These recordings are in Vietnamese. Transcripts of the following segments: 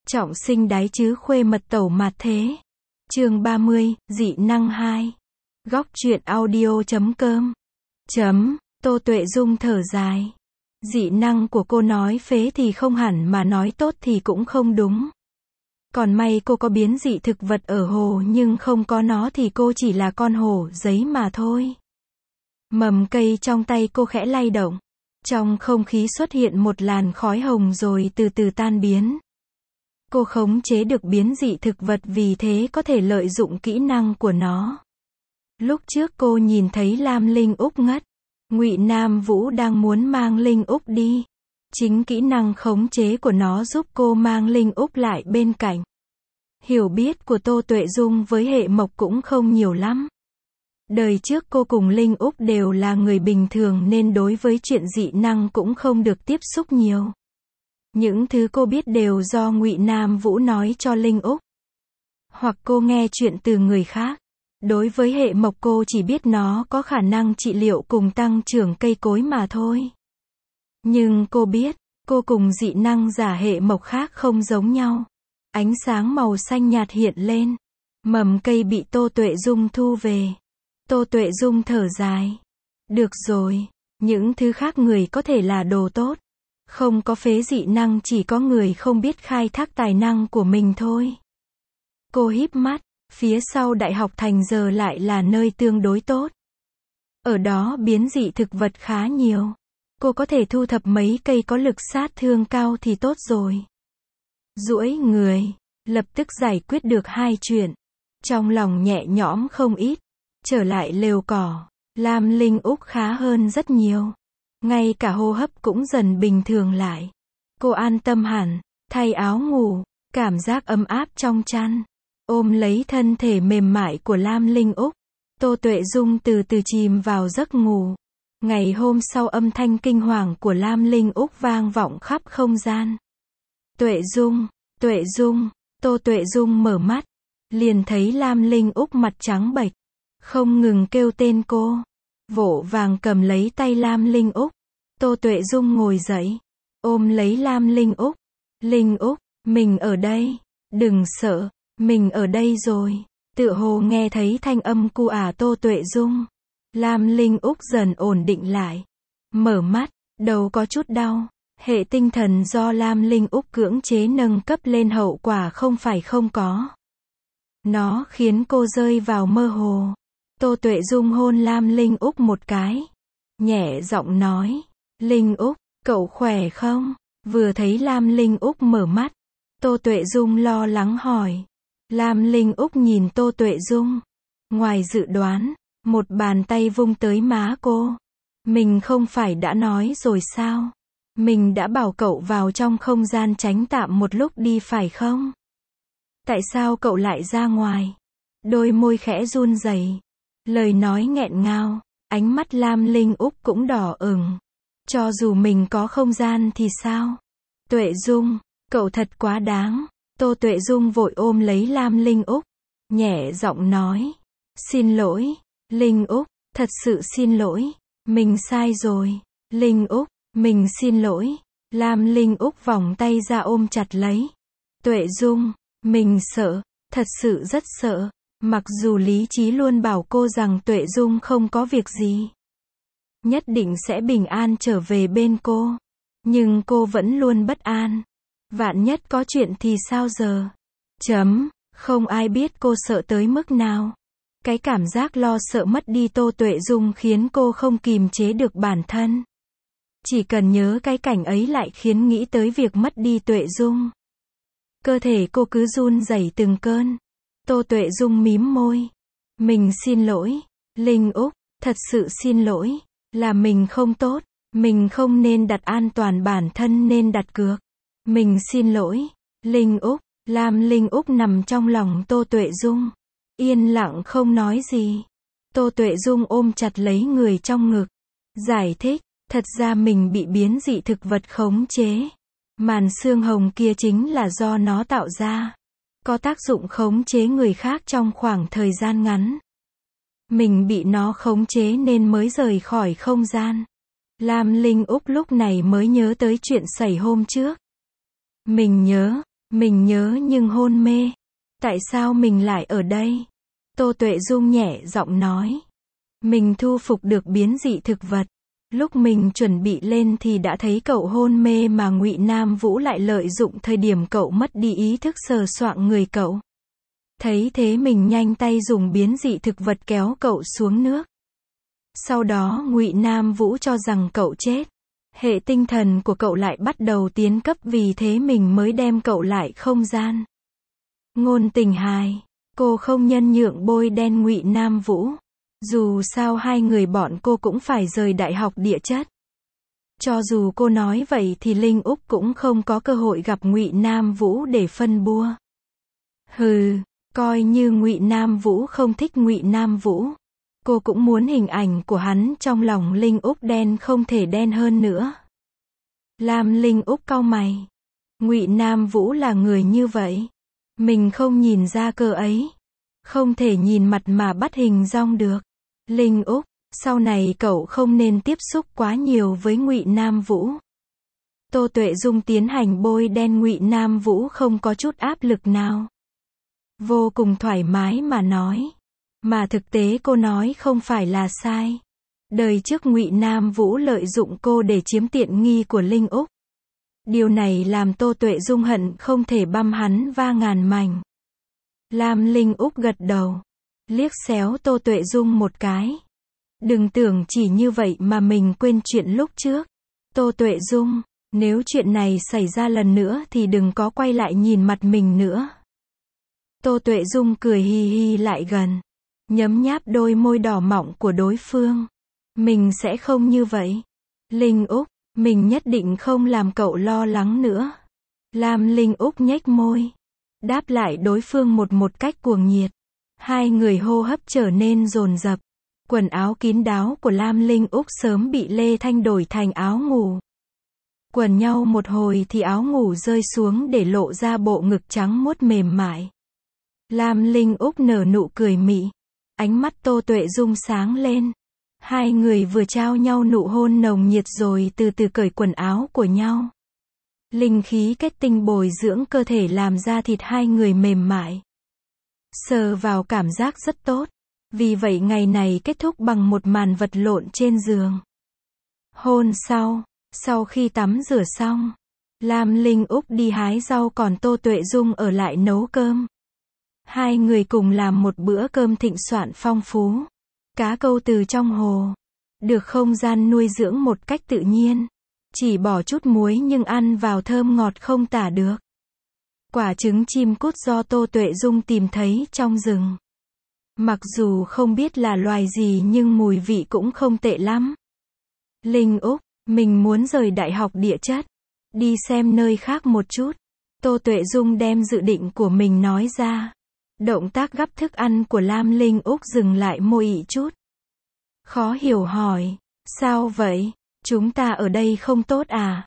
Trọng sinh đái chứ khuê mật tẩu mạt thế. Chương 30, dị năng 2. Góc truyện audio.com. Tô Tuệ Dung thở dài. Dị năng của cô nói phế thì không hẳn mà nói tốt thì cũng không đúng. Còn may cô có biến dị thực vật ở hồ nhưng không có nó thì cô chỉ là con hổ giấy mà thôi. Mầm cây trong tay cô khẽ lay động. Trong không khí xuất hiện một làn khói hồng rồi từ từ tan biến. Cô khống chế được biến dị thực vật vì thế có thể lợi dụng kỹ năng của nó. Lúc trước cô nhìn thấy Lam Linh Úc ngất. Ngụy Nam Vũ đang muốn mang Linh Úc đi. Chính kỹ năng khống chế của nó giúp cô mang Linh Úc lại bên cạnh. Hiểu biết của Tô Tuệ Dung với hệ mộc cũng không nhiều lắm. Đời trước cô cùng Linh Úc đều là người bình thường nên đối với chuyện dị năng cũng không được tiếp xúc nhiều. Những thứ cô biết đều do Ngụy Nam Vũ nói cho Linh Úc. Hoặc cô nghe chuyện từ người khác. Đối với hệ mộc cô chỉ biết nó có khả năng trị liệu cùng tăng trưởng cây cối mà thôi. Nhưng cô biết, cô cùng dị năng giả hệ mộc khác không giống nhau. Ánh sáng màu xanh nhạt hiện lên. Mầm cây bị Tô Tuệ Dung thu về. Tô Tuệ Dung thở dài. Được rồi, những thứ khác người có thể là đồ tốt. Không có phế dị năng chỉ có người không biết khai thác tài năng của mình thôi. Cô híp mắt, phía sau Đại học Thành giờ lại là nơi tương đối tốt. Ở đó biến dị thực vật khá nhiều. Cô có thể thu thập mấy cây có lực sát thương cao thì tốt rồi. Duỗi người, lập tức giải quyết được hai chuyện. Trong lòng nhẹ nhõm không ít. Trở lại lều cỏ, Lam Linh Úc khá hơn rất nhiều. Ngay cả hô hấp cũng dần bình thường lại. Cô an tâm hẳn, thay áo ngủ, cảm giác ấm áp trong chăn. Ôm lấy thân thể mềm mại của Lam Linh Úc. Tô Tuệ Dung từ từ chìm vào giấc ngủ. Ngày hôm sau âm thanh kinh hoàng của Lam Linh Úc vang vọng khắp không gian. Tuệ Dung, Tuệ Dung, Tô Tuệ Dung mở mắt. Liền thấy Lam Linh Úc mặt trắng bệch. Không ngừng kêu tên cô. Vỗ vàng cầm lấy tay Lam Linh Úc. Tô Tuệ Dung ngồi dậy. Ôm lấy Lam Linh Úc. Linh Úc, mình ở đây. Đừng sợ, mình ở đây rồi. Tựa hồ nghe thấy thanh âm cu Tô Tuệ Dung. Lam Linh Úc dần ổn định lại. Mở mắt, đầu có chút đau. Hệ tinh thần do Lam Linh Úc cưỡng chế nâng cấp lên hậu quả không phải không có. Nó khiến cô rơi vào mơ hồ. Tô Tuệ Dung hôn Lam Linh Úc một cái. Nhẹ giọng nói. Linh Úc, cậu khỏe không? Vừa thấy Lam Linh Úc mở mắt. Tô Tuệ Dung lo lắng hỏi. Lam Linh Úc nhìn Tô Tuệ Dung. Ngoài dự đoán, một bàn tay vung tới má cô. Mình không phải đã nói rồi sao? Mình đã bảo cậu vào trong không gian tránh tạm một lúc đi phải không? Tại sao cậu lại ra ngoài? Đôi môi khẽ run rẩy. Lời nói nghẹn ngào, ánh mắt Lam Linh Úc cũng đỏ ửng. Cho dù mình có không gian thì sao? Tuệ Dung, cậu thật quá đáng. Tô Tuệ Dung vội ôm lấy Lam Linh Úc. Nhẹ giọng nói. Xin lỗi, Linh Úc, thật sự xin lỗi. Mình sai rồi. Linh Úc, mình xin lỗi. Lam Linh Úc vòng tay ra ôm chặt lấy. Tuệ Dung, mình sợ, thật sự rất sợ. Mặc dù lý trí luôn bảo cô rằng Tuệ Dung không có việc gì. Nhất định sẽ bình an trở về bên cô. Nhưng cô vẫn luôn bất an. Vạn nhất có chuyện thì sao giờ? Không ai biết cô sợ tới mức nào. Cái cảm giác lo sợ mất đi Tô Tuệ Dung khiến cô không kìm chế được bản thân. Chỉ cần nhớ cái cảnh ấy lại khiến nghĩ tới việc mất đi Tuệ Dung. Cơ thể cô cứ run rẩy từng cơn. Tô Tuệ Dung mím môi. Mình xin lỗi, Linh Úc, thật sự xin lỗi, là mình không tốt, mình không nên đặt an toàn bản thân nên đặt cược. Mình xin lỗi, Linh Úc. Lam Linh Úc nằm trong lòng Tô Tuệ Dung. Yên lặng không nói gì. Tô Tuệ Dung ôm chặt lấy người trong ngực. Giải thích, thật ra mình bị biến dị thực vật khống chế. Màn sương hồng kia chính là do nó tạo ra. Có tác dụng khống chế người khác trong khoảng thời gian ngắn. Mình bị nó khống chế nên mới rời khỏi không gian. Lam Linh Úc lúc này mới nhớ tới chuyện xảy hôm trước. Mình nhớ, Mình nhớ nhưng hôn mê. Tại sao mình lại ở đây? Tô Tuệ Dung nhẹ giọng nói. Mình thu phục được biến dị thực vật. Lúc mình chuẩn bị lên thì đã thấy cậu hôn mê mà Ngụy Nam Vũ lại lợi dụng thời điểm cậu mất đi ý thức sờ soạng người cậu. Thấy thế mình nhanh tay dùng biến dị thực vật kéo cậu xuống nước. Sau đó Ngụy Nam Vũ cho rằng cậu chết. Hệ tinh thần của cậu lại bắt đầu tiến cấp, vì thế mình mới đem cậu lại không gian. Ngôn Tình hài, cô không nhân nhượng bôi đen Ngụy Nam Vũ. Dù sao hai người bọn cô cũng phải rời Đại học Địa chất. Cho dù cô nói vậy thì Linh Úc cũng không có cơ hội gặp Ngụy Nam Vũ để phân bua. Hừ, coi như Ngụy Nam Vũ không thích Ngụy Nam Vũ. Cô cũng muốn hình ảnh của hắn trong lòng Linh Úc đen không thể đen hơn nữa. Lam Linh Úc cau mày. Ngụy Nam Vũ là người như vậy. Mình không nhìn ra cơ ấy. Không thể nhìn mặt mà bắt hình dong được. Linh Úc, sau này cậu không nên tiếp xúc quá nhiều với Ngụy Nam Vũ. Tô Tuệ Dung tiến hành bôi đen Ngụy Nam Vũ không có chút áp lực nào. Vô cùng thoải mái mà nói. Mà thực tế cô nói không phải là sai. Đời trước Ngụy Nam Vũ lợi dụng cô để chiếm tiện nghi của Linh Úc. Điều này làm Tô Tuệ Dung hận không thể băm hắn va ngàn mảnh. Lam Linh Úc gật đầu. Liếc xéo Tô Tuệ Dung một cái. Đừng tưởng chỉ như vậy mà mình quên chuyện lúc trước. Tô Tuệ Dung, nếu chuyện này xảy ra lần nữa thì đừng có quay lại nhìn mặt mình nữa. Tô Tuệ Dung cười hi hi lại gần. Nhấm nháp đôi môi đỏ mọng của đối phương. Mình sẽ không như vậy. Linh Úc, mình nhất định không làm cậu lo lắng nữa. Lam Linh Úc nhếch môi. Đáp lại đối phương một cách cuồng nhiệt. Hai người hô hấp trở nên dồn dập. Quần áo kín đáo của Lam Linh Úc sớm bị Lê Thanh đổi thành áo ngủ. Quần nhau một hồi thì áo ngủ rơi xuống để lộ ra bộ ngực trắng muốt mềm mại. Lam Linh Úc nở nụ cười mị. Ánh mắt Tô Tuệ Dung sáng lên. Hai người vừa trao nhau nụ hôn nồng nhiệt rồi từ từ cởi quần áo của nhau. Linh khí kết tinh bồi dưỡng cơ thể làm da thịt hai người mềm mại. Sờ vào cảm giác rất tốt. Vì vậy ngày này kết thúc bằng một màn vật lộn trên giường. Hôn sau khi tắm rửa xong, Lam Linh Úc đi hái rau còn Tô Tuệ Dung ở lại nấu cơm. Hai người cùng làm một bữa cơm thịnh soạn phong phú. Cá câu từ trong hồ. Được không gian nuôi dưỡng một cách tự nhiên. Chỉ bỏ chút muối nhưng ăn vào thơm ngọt không tả được. Quả trứng chim cút do Tô Tuệ Dung tìm thấy trong rừng. Mặc dù không biết là loài gì nhưng mùi vị cũng không tệ lắm. Linh Úc, mình muốn rời Đại học Địa chất. Đi xem nơi khác một chút. Tô Tuệ Dung đem dự định của mình nói ra. Động tác gắp thức ăn của Lam Linh Úc dừng lại môi ị chút. Khó hiểu hỏi. Sao vậy? Chúng ta ở đây không tốt à?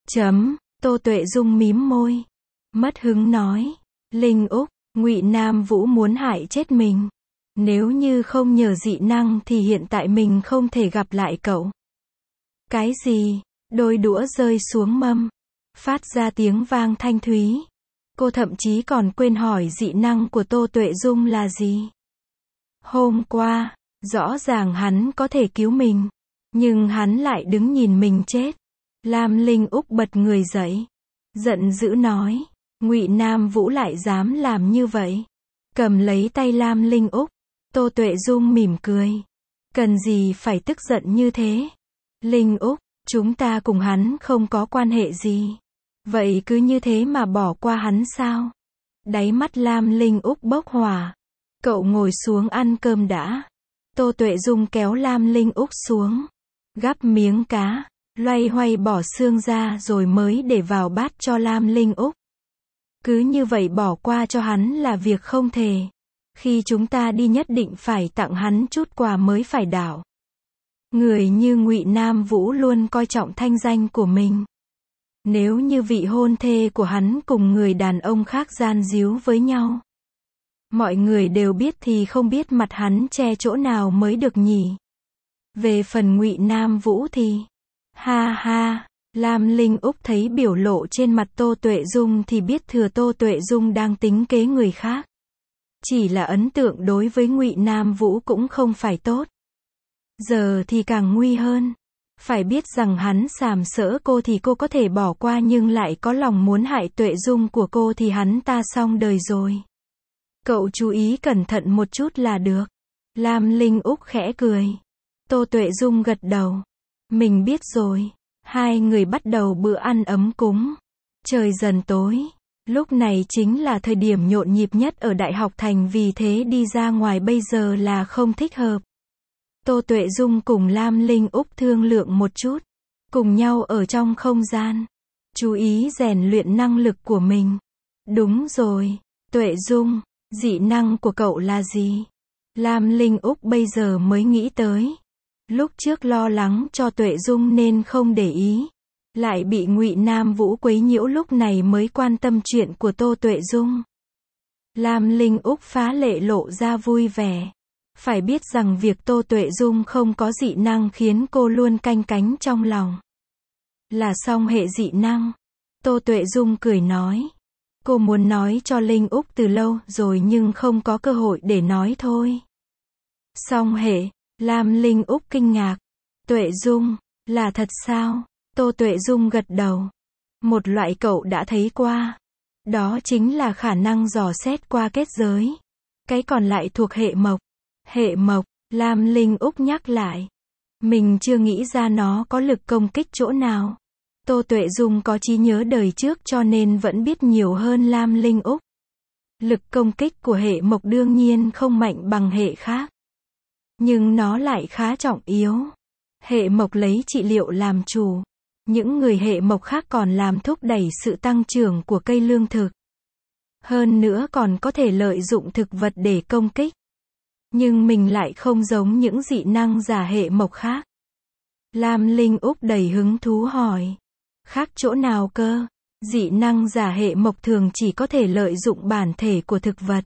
Tô Tuệ Dung mím môi. Mất hứng nói. Linh Úc, Ngụy Nam Vũ muốn hại chết mình. Nếu như không nhờ dị năng thì hiện tại mình không thể gặp lại cậu. Cái gì? Đôi đũa rơi xuống mâm. Phát ra tiếng vang thanh thúy. Cô thậm chí còn quên hỏi dị năng của Tô Tuệ Dung là gì. Hôm qua, rõ ràng hắn có thể cứu mình. Nhưng hắn lại đứng nhìn mình chết. Lam Linh Úc bật người dậy. Giận dữ nói. Ngụy Nam Vũ lại dám làm như vậy. Cầm lấy tay Lam Linh Úc. Tô Tuệ Dung mỉm cười. Cần gì phải tức giận như thế? Linh Úc, chúng ta cùng hắn không có quan hệ gì. Vậy cứ như thế mà bỏ qua hắn sao? Đáy mắt Lam Linh Úc bốc hỏa. Cậu ngồi xuống ăn cơm đã. Tô Tuệ Dung kéo Lam Linh Úc xuống. Gắp miếng cá, loay hoay bỏ xương ra rồi mới để vào bát cho Lam Linh Úc. Cứ như vậy bỏ qua cho hắn là việc không thể. Khi chúng ta đi nhất định phải tặng hắn chút quà mới phải đảo. Người như Ngụy Nam Vũ luôn coi trọng thanh danh của mình. Nếu như vị hôn thê của hắn cùng người đàn ông khác gian díu với nhau, mọi người đều biết thì không biết mặt hắn che chỗ nào mới được nhỉ. Về phần Ngụy Nam Vũ thì, ha ha, Lam Linh Úc thấy biểu lộ trên mặt Tô Tuệ Dung thì biết thừa Tô Tuệ Dung đang tính kế người khác. Chỉ là ấn tượng đối với Ngụy Nam Vũ cũng không phải tốt. Giờ thì càng nguy hơn. Phải biết rằng hắn sàm sỡ cô thì cô có thể bỏ qua nhưng lại có lòng muốn hại Tuệ Dung của cô thì hắn ta xong đời rồi. Cậu chú ý cẩn thận một chút là được. Lam Linh Úc khẽ cười. Tô Tuệ Dung gật đầu. Mình biết rồi. Hai người bắt đầu bữa ăn ấm cúng. Trời dần tối. Lúc này chính là thời điểm nhộn nhịp nhất ở Đại học Thành, vì thế đi ra ngoài bây giờ là không thích hợp. Tô Tuệ Dung cùng Lam Linh Úc thương lượng một chút. Cùng nhau ở trong không gian. Chú ý rèn luyện năng lực của mình. Đúng rồi. Tuệ Dung, dị năng của cậu là gì? Lam Linh Úc bây giờ mới nghĩ tới. Lúc trước lo lắng cho Tuệ Dung nên không để ý. Lại bị Ngụy Nam Vũ quấy nhiễu, lúc này mới quan tâm chuyện của Tô Tuệ Dung. Lam Linh Úc phá lệ lộ ra vui vẻ. Phải biết rằng việc Tô Tuệ Dung không có dị năng khiến cô luôn canh cánh trong lòng. Là song hệ dị năng. Tô Tuệ Dung cười nói. Cô muốn nói cho Linh Úc từ lâu rồi nhưng không có cơ hội để nói thôi. Song hệ. Lam Linh Úc kinh ngạc. Tuệ Dung, là thật sao? Tô Tuệ Dung gật đầu. Một loại cậu đã thấy qua. Đó chính là khả năng dò xét qua kết giới. Cái còn lại thuộc hệ mộc. Hệ mộc, Lam Linh Úc nhắc lại. Mình chưa nghĩ ra nó có lực công kích chỗ nào. Tô Tuệ Dung có trí nhớ đời trước cho nên vẫn biết nhiều hơn Lam Linh Úc. Lực công kích của hệ mộc đương nhiên không mạnh bằng hệ khác. Nhưng nó lại khá trọng yếu. Hệ mộc lấy trị liệu làm chủ. Những người hệ mộc khác còn làm thúc đẩy sự tăng trưởng của cây lương thực. Hơn nữa còn có thể lợi dụng thực vật để công kích. Nhưng mình lại không giống những dị năng giả hệ mộc khác. Lam Linh Úc đầy hứng thú hỏi. Khác chỗ nào cơ? Dị năng giả hệ mộc thường chỉ có thể lợi dụng bản thể của thực vật.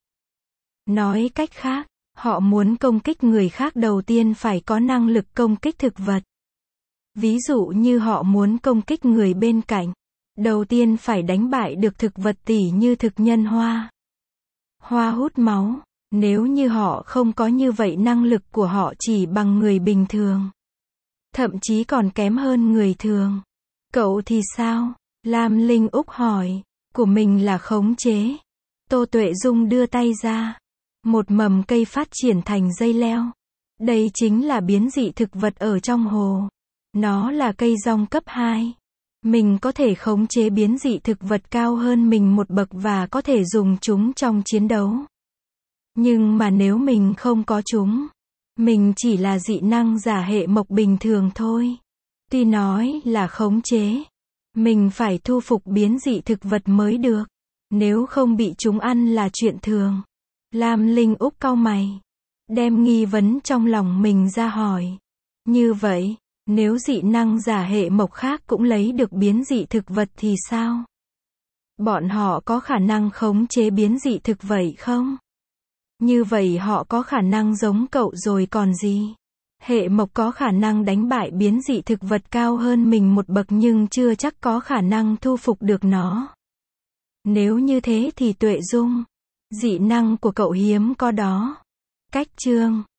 Nói cách khác, họ muốn công kích người khác đầu tiên phải có năng lực công kích thực vật. Ví dụ như họ muốn công kích người bên cạnh, đầu tiên phải đánh bại được thực vật tỉ như thực nhân hoa. Hoa hút máu. Nếu như họ không có như vậy, năng lực của họ chỉ bằng người bình thường. Thậm chí còn kém hơn người thường. Cậu thì sao? Lam Linh Úc hỏi. Của mình là khống chế. Tô Tuệ Dung đưa tay ra. Một mầm cây phát triển thành dây leo. Đây chính là biến dị thực vật ở trong hồ. Nó là cây rong cấp 2. Mình có thể khống chế biến dị thực vật cao hơn mình một bậc và có thể dùng chúng trong chiến đấu. Nhưng mà nếu mình không có chúng, mình chỉ là dị năng giả hệ mộc bình thường thôi. Tuy nói là khống chế, mình phải thu phục biến dị thực vật mới được. Nếu không bị chúng ăn là chuyện thường. Lam Linh Úc cau mày, đem nghi vấn trong lòng mình ra hỏi. Như vậy, nếu dị năng giả hệ mộc khác cũng lấy được biến dị thực vật thì sao? Bọn họ có khả năng khống chế biến dị thực vậy không? Như vậy họ có khả năng giống cậu rồi còn gì? Hệ mộc có khả năng đánh bại biến dị thực vật cao hơn mình một bậc nhưng chưa chắc có khả năng thu phục được nó. Nếu như thế thì Tuệ Dung, dị năng của cậu hiếm có đó. Cách chương